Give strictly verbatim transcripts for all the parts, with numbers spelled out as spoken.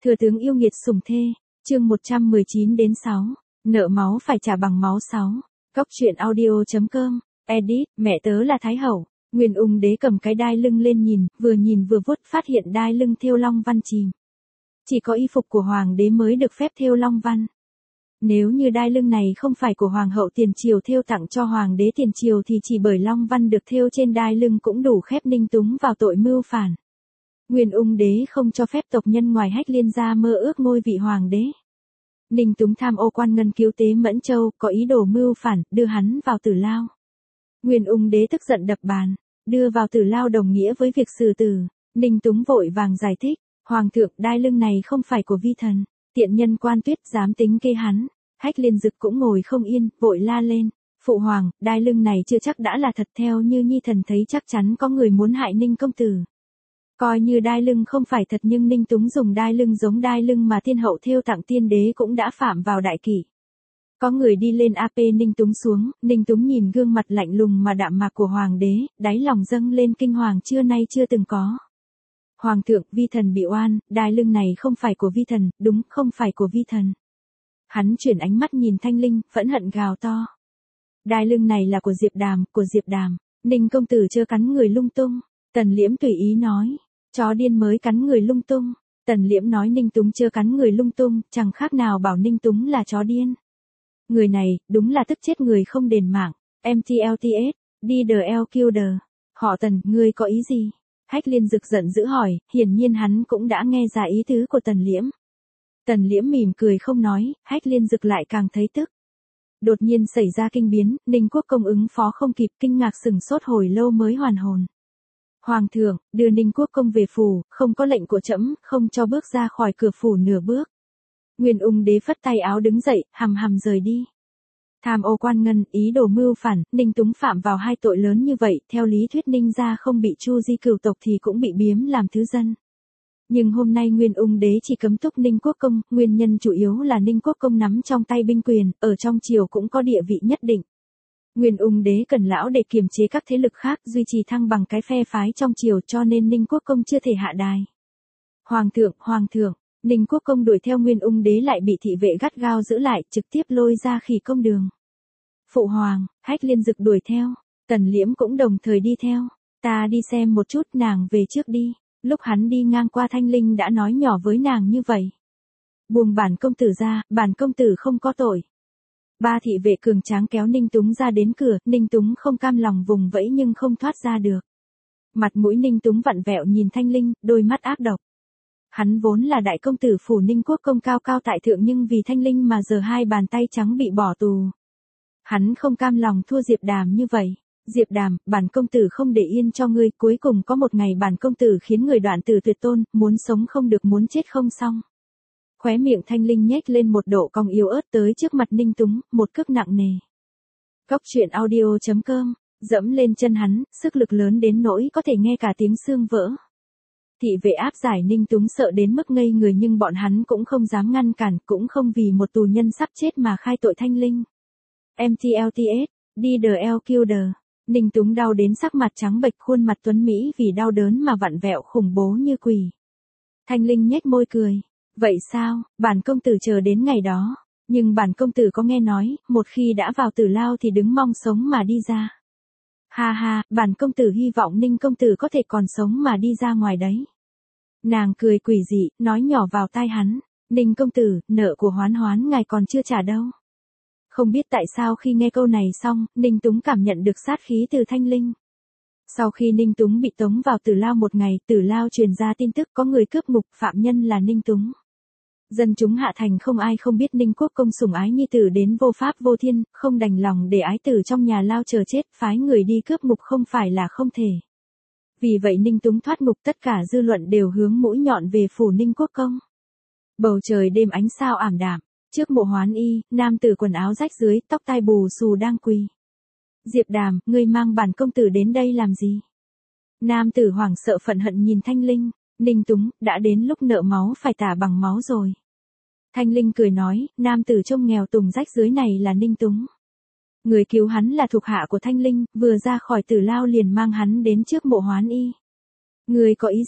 Thừa tướng yêu nghiệt sủng thê, chương một trăm mười chín đến sáu, nợ máu phải trả bằng máu sáu. Cóc truyện audio.com, edit, mẹ tớ là Thái Hậu. Nguyên Ung Đế cầm cái đai lưng lên nhìn, vừa nhìn vừa vuốt phát hiện đai lưng thêu long văn chìm. Chỉ có y phục của hoàng đế mới được phép thêu long văn. Nếu như đai lưng này không phải của hoàng hậu tiền triều thêu tặng cho hoàng đế tiền triều thì chỉ bởi long văn được thêu trên đai lưng cũng đủ khép Ninh Túng vào tội mưu phản. Nguyên Ung Đế không cho phép tộc nhân ngoài Hách Liên gia mơ ước ngôi vị hoàng đế. Ninh Túng tham ô quan ngân cứu tế Mẫn Châu, có ý đồ mưu phản, đưa hắn vào tử lao. Nguyên Ung Đế tức giận đập bàn, đưa vào tử lao đồng nghĩa với việc xử tử. Ninh Túng vội vàng giải thích, hoàng thượng, đai lưng này không phải của vi thần, tiện nhân Quan Tuyết dám tính kê hắn. Hách Liên Dực cũng ngồi không yên, vội la lên, phụ hoàng, đai lưng này chưa chắc đã là thật, theo như nhi thần thấy chắc chắn có người muốn hại Ninh công tử. Coi như đai lưng không phải thật nhưng Ninh Túng dùng đai lưng giống đai lưng mà thiên hậu thêu tặng tiên đế cũng đã phạm vào đại kỷ. Có người đi lên áp Ninh Túng xuống, Ninh Túng nhìn gương mặt lạnh lùng mà đạm mạc của hoàng đế, đáy lòng dâng lên kinh hoàng chưa nay chưa từng có. Hoàng thượng, vi thần bị oan, đai lưng này không phải của vi thần, đúng, không phải của vi thần. Hắn chuyển ánh mắt nhìn Thanh Linh, phẫn hận gào to. Đai lưng này là của Diệp Đàm, của Diệp Đàm. Ninh công tử chưa cắn người lung tung. Tần Liễm tùy ý nói. Chó điên mới cắn người lung tung. Tần Liễm nói Ninh Túng chưa cắn người lung tung, chẳng khác nào bảo Ninh Túng là chó điên. Người này, đúng là tức chết người không đền mạng. em tê lờ tê ét, đi the L Killer. Họ Tần, ngươi có ý gì? Hách Liên Dực giận dữ hỏi, hiển nhiên hắn cũng đã nghe ra ý tứ của Tần Liễm. Tần Liễm mỉm cười không nói, Hách Liên Dực lại càng thấy tức. Đột nhiên xảy ra kinh biến, Ninh Quốc công ứng phó không kịp, kinh ngạc sửng sốt hồi lâu mới hoàn hồn. Hoàng thượng, đưa Ninh Quốc công về phủ, không có lệnh của trẫm, không cho bước ra khỏi cửa phủ nửa bước. Nguyên Ung Đế phất tay áo đứng dậy, hầm hầm rời đi. Tham ô quan ngân, ý đồ mưu phản, Ninh Túng phạm vào hai tội lớn như vậy, theo lý thuyết Ninh gia không bị chu di cửu tộc thì cũng bị biếm làm thứ dân. Nhưng hôm nay Nguyên Ung Đế chỉ cấm túc Ninh Quốc công, nguyên nhân chủ yếu là Ninh Quốc công nắm trong tay binh quyền, ở trong triều cũng có địa vị nhất định. Nguyên Ung Đế cần lão để kiềm chế các thế lực khác, duy trì thăng bằng cái phe phái trong triều, cho nên Ninh Quốc công chưa thể hạ đài. Hoàng thượng, hoàng thượng, Ninh Quốc công đuổi theo Nguyên Ung Đế lại bị thị vệ gắt gao giữ lại, trực tiếp lôi ra Khỉ Công Đường. Phụ hoàng, Hách Liên Dực đuổi theo, Tần Liễm cũng đồng thời đi theo. Ta đi xem một chút, nàng về trước đi. Lúc hắn đi ngang qua Thanh Linh đã nói nhỏ với nàng như vậy. Buông bản công tử ra, bản công tử không có tội. Ba thị vệ cường tráng kéo Ninh Túng ra đến cửa, Ninh Túng không cam lòng vùng vẫy nhưng không thoát ra được. Mặt mũi Ninh Túng vặn vẹo nhìn Thanh Linh, đôi mắt ác độc. Hắn vốn là đại công tử phủ Ninh Quốc công cao cao tại thượng nhưng vì Thanh Linh mà giờ hai bàn tay trắng bị bỏ tù. Hắn không cam lòng thua Diệp Đàm như vậy. Diệp Đàm, bản công tử không để yên cho ngươi, cuối cùng có một ngày bản công tử khiến người đoạn tử tuyệt tôn, muốn sống không được muốn chết không xong. Khóe miệng Thanh Linh nhếch lên một độ cong yếu ớt tới trước mặt Ninh Túng, một cước nặng nề. Cóc truyện audio.com, dẫm lên chân hắn, sức lực lớn đến nỗi có thể nghe cả tiếng xương vỡ. Thị vệ áp giải Ninh Túng sợ đến mức ngây người nhưng bọn hắn cũng không dám ngăn cản, cũng không vì một tù nhân sắp chết mà khai tội Thanh Linh. em tê lờ tê ét, đi the L Killer. Ninh Túng đau đến sắc mặt trắng bệch, khuôn mặt tuấn Mỹ vì đau đớn mà vặn vẹo khủng bố như quỷ. Thanh Linh nhếch môi cười. Vậy sao, bản công tử chờ đến ngày đó. Nhưng bản công tử có nghe nói, một khi đã vào tử lao thì đứng mong sống mà đi ra. Ha ha, bản công tử hy vọng Ninh công tử có thể còn sống mà đi ra ngoài đấy. Nàng cười quỷ dị, nói nhỏ vào tai hắn. Ninh công tử, nợ của Hoán Hoán ngài còn chưa trả đâu. Không biết tại sao khi nghe câu này xong, Ninh Túng cảm nhận được sát khí từ Thanh Linh. Sau khi Ninh Túng bị tống vào tử lao một ngày, tử lao truyền ra tin tức có người cướp ngục, phạm nhân là Ninh Túng. Dân chúng hạ thành không ai không biết Ninh Quốc công sủng ái nhi tử đến vô pháp vô thiên, không đành lòng để ái tử trong nhà lao chờ chết, phái người đi cướp ngục không phải là không thể. Vì vậy Ninh Túng thoát ngục, tất cả dư luận đều hướng mũi nhọn về phủ Ninh Quốc công. Bầu trời đêm ánh sao ảm đạm. Trước mộ Hoán y, nam tử quần áo rách dưới, tóc tai bù xù đang quỳ. Diệp Đàm, ngươi mang bản công tử đến đây làm gì? Nam tử hoảng sợ phẫn hận nhìn Thanh Linh. Ninh Túng, đã đến lúc nợ máu phải trả bằng máu rồi. Thanh Linh cười nói, nam tử trông nghèo tùng rách dưới này là Ninh Túng. Người cứu hắn là thuộc hạ của Thanh Linh, vừa ra khỏi tử lao liền mang hắn đến trước mộ Hoán y. Ngươi có ý gì?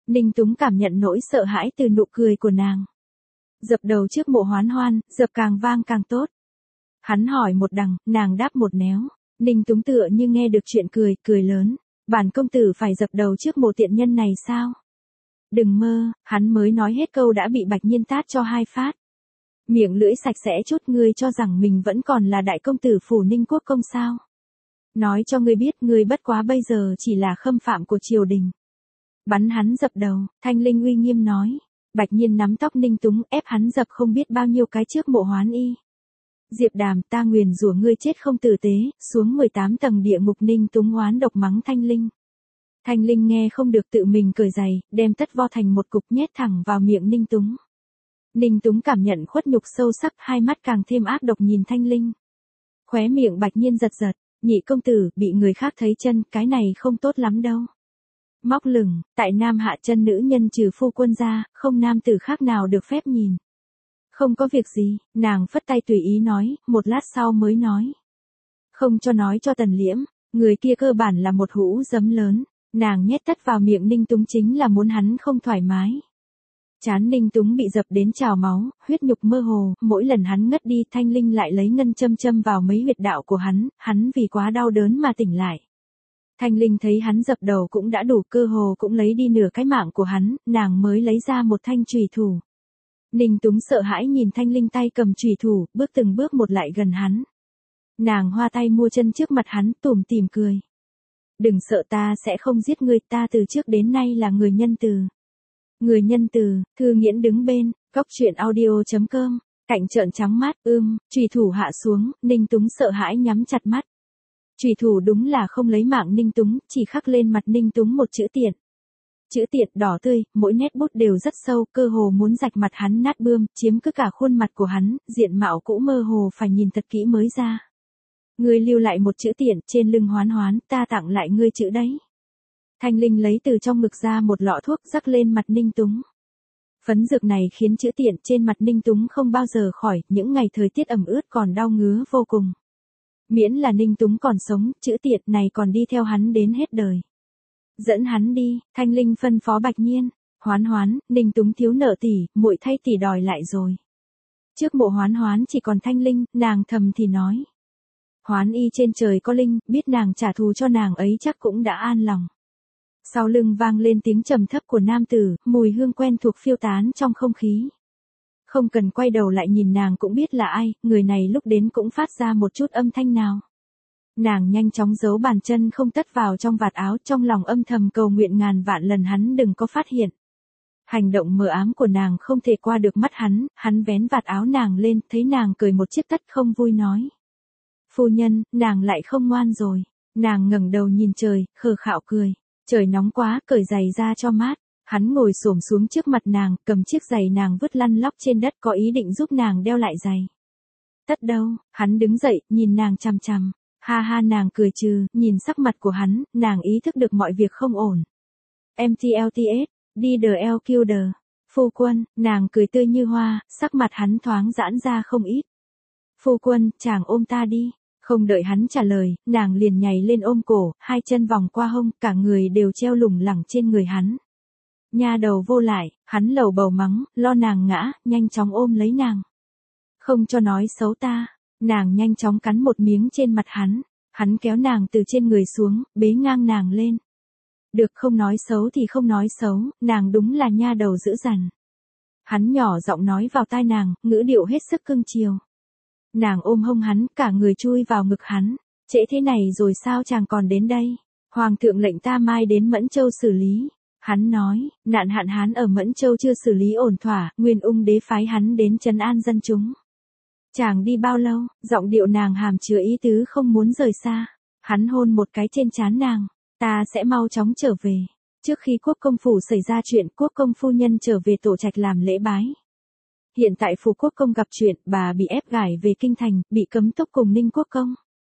Ninh Túng cảm nhận nỗi sợ hãi từ nụ cười của nàng. Dập đầu trước mộ Hoán Hoan, dập càng vang càng tốt. Hắn hỏi một đằng, nàng đáp một néo. Ninh Túng tựa như nghe được chuyện cười, cười lớn. Bản công tử phải dập đầu trước mộ tiện nhân này sao? Đừng mơ, hắn mới nói hết câu đã bị Bạch Nhiên tát cho hai phát. Miệng lưỡi sạch sẽ chút, ngươi cho rằng mình vẫn còn là đại công tử phủ Ninh Quốc công sao? Nói cho ngươi biết, ngươi bất quá bây giờ chỉ là khâm phạm của triều đình. Bắn hắn dập đầu, Thanh Linh uy nghiêm nói. Bạch Nhiên nắm tóc Ninh Túng ép hắn dập không biết bao nhiêu cái trước mộ Hoán y. Diệp Đàm, ta nguyền rủa ngươi chết không tử tế, xuống mười tám tầng địa ngục. Ninh Túng oán độc mắng Thanh Linh. Thanh Linh nghe không được tự mình cởi giày, đem tất vo thành một cục nhét thẳng vào miệng Ninh Túng. Ninh Túng cảm nhận khuất nhục sâu sắc, hai mắt càng thêm ác độc nhìn Thanh Linh. Khóe miệng Bạch Nhiên giật giật, nhị công tử, bị người khác thấy chân, cái này không tốt lắm đâu. Móc lửng, tại Nam Hạ chân nữ nhân trừ phu quân ra, không nam tử khác nào được phép nhìn. Không có việc gì, nàng phất tay tùy ý nói, một lát sau mới nói. Không cho nói cho Tần Liễm, người kia cơ bản là một hũ giấm lớn, nàng nhét tất vào miệng Ninh Túng chính là muốn hắn không thoải mái. Chán Ninh Túng bị dập đến trào máu, huyết nhục mơ hồ, mỗi lần hắn ngất đi Thanh Linh lại lấy ngân châm châm vào mấy huyệt đạo của hắn, hắn vì quá đau đớn mà tỉnh lại. Thanh Linh thấy hắn dập đầu cũng đã đủ, cơ hồ cũng lấy đi nửa cái mạng của hắn, nàng mới lấy ra một thanh chùy thủ. Ninh Túng sợ hãi nhìn Thanh Linh tay cầm chùy thủ, bước từng bước một lại gần hắn. Nàng hoa tay mua chân trước mặt hắn, tủm tỉm cười. Đừng sợ, ta sẽ không giết ngươi, ta từ trước đến nay là người nhân từ. Người nhân từ, Thư Nghiễn đứng bên, góc truyện audio chấm com, Cạnh trợn trắng mắt, ưm, chùy thủ hạ xuống, Ninh Túng sợ hãi nhắm chặt mắt. Chùy thủ đúng là không lấy mạng Ninh Túng, chỉ khắc lên mặt Ninh Túng một chữ tiện. Chữ tiện đỏ tươi, mỗi nét bút đều rất sâu, cơ hồ muốn rạch mặt hắn nát bươm, chiếm cứ cả khuôn mặt của hắn, diện mạo cũng mơ hồ phải nhìn thật kỹ mới ra. Ngươi lưu lại một chữ tiện, trên lưng Hoán Hoán, ta tặng lại ngươi chữ đấy. Thanh Linh lấy từ trong ngực ra một lọ thuốc rắc lên mặt Ninh Túng. Phấn dược này khiến chữ tiện trên mặt Ninh Túng không bao giờ khỏi, những ngày thời tiết ẩm ướt còn đau ngứa vô cùng. Miễn là Ninh Túng còn sống, chữ tiện này còn đi theo hắn đến hết đời. Dẫn hắn đi, Thanh Linh phân phó Bạch Nhiên. Hoán Hoán, Ninh Túng thiếu nợ tỷ, muội thay tỷ đòi lại rồi. Trước mộ Hoán Hoán chỉ còn Thanh Linh, nàng thầm thì nói. Hoán y trên trời có linh, biết nàng trả thù cho nàng ấy chắc cũng đã an lòng. Sau lưng vang lên tiếng trầm thấp của nam tử, mùi hương quen thuộc phiêu tán trong không khí. Không cần quay đầu lại nhìn nàng cũng biết là ai, người này lúc đến cũng phát ra một chút âm thanh nào. Nàng nhanh chóng giấu bàn chân không tất vào trong vạt áo, trong lòng âm thầm cầu nguyện ngàn vạn lần hắn đừng có phát hiện. Hành động mờ ám của nàng không thể qua được mắt hắn, hắn vén vạt áo nàng lên, thấy nàng cười một chiếc tất không vui nói. Phu nhân, nàng lại không ngoan rồi. Nàng ngẩng đầu nhìn trời, khờ khạo cười. Trời nóng quá, cởi giày ra cho mát. Hắn ngồi xổm xuống trước mặt nàng, cầm chiếc giày nàng vứt lăn lóc trên đất, có ý định giúp nàng đeo lại giày. Tất đâu, hắn đứng dậy, nhìn nàng chằm chằm. Ha ha, nàng cười trừ, nhìn sắc mặt của hắn, nàng ý thức được mọi việc không ổn. em tê lờ tê ét, đi the L Killer. Phu quân, nàng cười tươi như hoa, sắc mặt hắn thoáng giãn ra không ít. Phu quân, chàng ôm ta đi. Không đợi hắn trả lời, nàng liền nhảy lên ôm cổ, hai chân vòng qua hông, cả người đều treo lủng lẳng trên người hắn. Nha đầu vô lại, hắn lầu bầu mắng, lo nàng ngã, nhanh chóng ôm lấy nàng. Không cho nói xấu ta. Nàng nhanh chóng cắn một miếng trên mặt hắn. Hắn kéo nàng từ trên người xuống, bế ngang nàng lên. Được, không nói xấu thì không nói xấu, nàng đúng là nha đầu dữ dằn. Hắn nhỏ giọng nói vào tai nàng, ngữ điệu hết sức cưng chiều. Nàng ôm hông hắn, cả người chui vào ngực hắn. Trễ thế này rồi sao chàng còn đến đây? Hoàng thượng lệnh ta mai đến Mẫn Châu xử lý. Hắn nói, nạn hạn hán ở Mẫn Châu chưa xử lý ổn thỏa, Nguyên Ung đế phái hắn đến trấn an dân chúng. Chàng đi bao lâu? Giọng điệu nàng hàm chứa ý tứ không muốn rời xa. Hắn hôn một cái trên trán nàng. Ta sẽ mau chóng trở về. Trước khi quốc công phủ xảy ra chuyện, quốc công phu nhân trở về tổ trạch làm lễ bái. Hiện tại phủ quốc công gặp chuyện, bà bị ép gải về kinh thành, bị cấm túc cùng Ninh quốc công.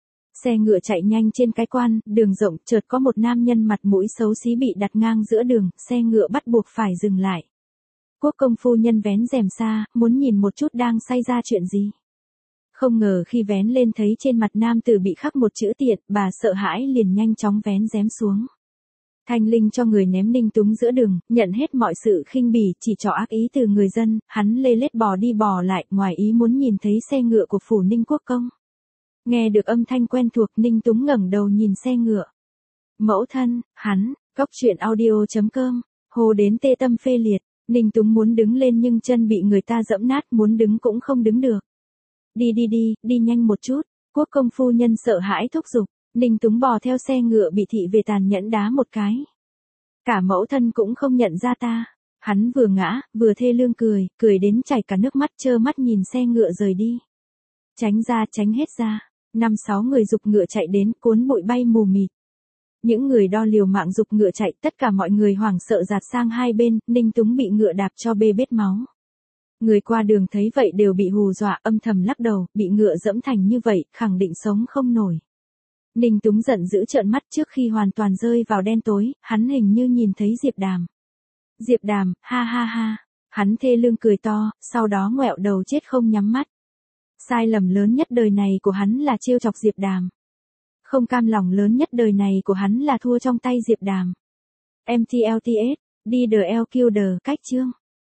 Xe ngựa chạy nhanh trên cái quan, đường rộng, chợt có một nam nhân mặt mũi xấu xí bị đặt ngang giữa đường, xe ngựa bắt buộc phải dừng lại. Quốc công phu nhân vén rèm xa, muốn nhìn một chút đang xảy ra chuyện gì. Không ngờ khi vén lên thấy trên mặt nam tử bị khắc một chữ tiện, bà sợ hãi liền nhanh chóng vén rèm xuống. Thanh Linh cho người ném Ninh Túng giữa đường, nhận hết mọi sự khinh bỉ, chỉ trỏ ác ý từ người dân, hắn lê lết bò đi bò lại, ngoài ý muốn nhìn thấy xe ngựa của phủ Ninh Quốc Công. Nghe được âm thanh quen thuộc, Ninh Túng ngẩng đầu nhìn xe ngựa. Mẫu thân, hắn, Cóc truyện audio chấm com, hồ đến tê tâm phê liệt, Ninh Túng muốn đứng lên nhưng chân bị người ta dẫm nát, muốn đứng cũng không đứng được. Đi đi đi, đi nhanh một chút, Quốc công phu nhân sợ hãi thúc giục, Ninh Túng bò theo xe ngựa bị thị về tàn nhẫn đá một cái. Cả mẫu thân cũng không nhận ra ta. Hắn vừa ngã, vừa thê lương cười, cười đến chảy cả nước mắt, trơ mắt nhìn xe ngựa rời đi. Tránh ra, tránh hết ra. Năm sáu người giục ngựa chạy đến, cuốn bụi bay mù mịt. Những người đo liều mạng giục ngựa chạy, tất cả mọi người hoảng sợ dạt sang hai bên, Ninh Túng bị ngựa đạp cho bê bết máu. Người qua đường thấy vậy đều bị hù dọa, âm thầm lắc đầu, bị ngựa dẫm thành như vậy, khẳng định sống không nổi. Ninh Túng giận dữ trợn mắt, trước khi hoàn toàn rơi vào đen tối, hắn hình như nhìn thấy Diệp Đàm. Diệp Đàm, ha ha ha, hắn thê lương cười to, sau đó ngoẹo đầu chết không nhắm mắt. Sai lầm lớn nhất đời này của hắn là trêu chọc Diệp Đàm. Không cam lòng lớn nhất đời này của hắn là thua trong tay Diệp Đàm. em tê lờ tê ét, đi the L Q the cách chương.